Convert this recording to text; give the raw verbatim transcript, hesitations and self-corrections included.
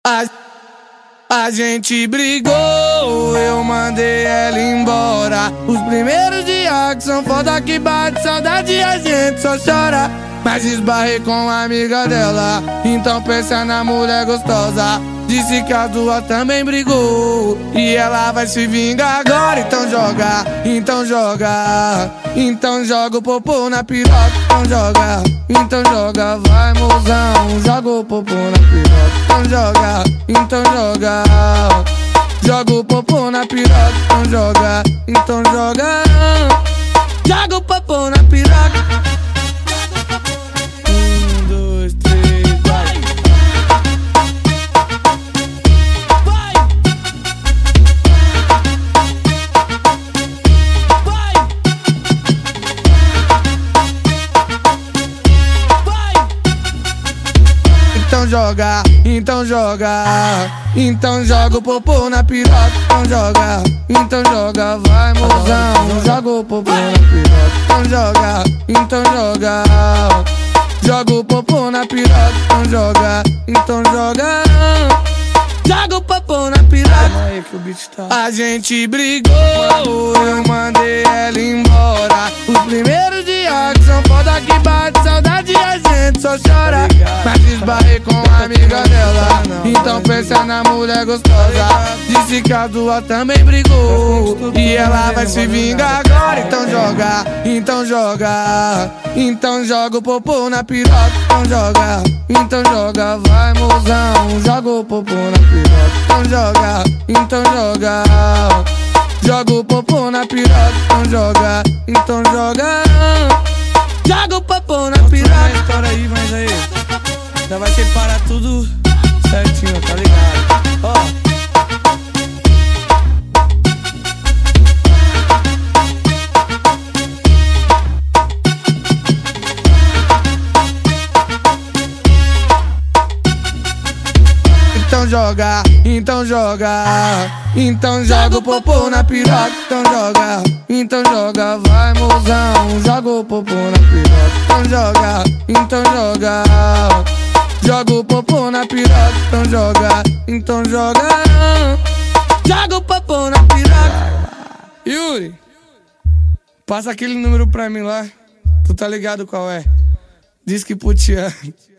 A, a gente brigou, eu mandei ela embora. Os primeiros dias que são foda que bate saudade, a gente só chora. Mas esbarrei com a amiga dela, então pensa na mulher gostosa. Disse que a duas também brigou e ela vai se vingar agora. Então joga, então joga, então joga o popô na piroca. Então joga, então joga, vai mozão, joga o popô na piroca. Então joga, então joga, joga o popô na piroca. Então joga, então joga, joga o popô na piroca. Então joga, então joga, então joga o popô na piroca. Então joga, então joga, vai mozão, joga o popô na piroca. Então joga, então joga, joga o popô na piroca. Então joga, então joga, joga o popô na piroca. A gente brigou, eu mandei ela embora. Os primeiros dias que são foda que bate saudade, a gente só chora. Mas esbarrei com a amiga dela, então pensa na mulher gostosa. Disse que a duas também brigou e ela vai se vingar agora. Então joga, então joga, então joga o popô na piroca. Então joga, então joga, vai mozão, joga o popô na piroca. Então joga, então joga, joga o popô na piroca. Então joga, então joga, joga o popô na piroca. História aí, mas aí já vai separar tudo certinho, tá ligado? Ó. Então joga, então joga, então joga o popô na piroca. Então joga, então joga, vai mozão, joga o popô na piroca. Então joga, então joga, joga o popô na piroca. Então joga, então joga, joga o popô na piroca. Yuri, passa aquele número pra mim lá, tu tá ligado qual é? Diz que putiano.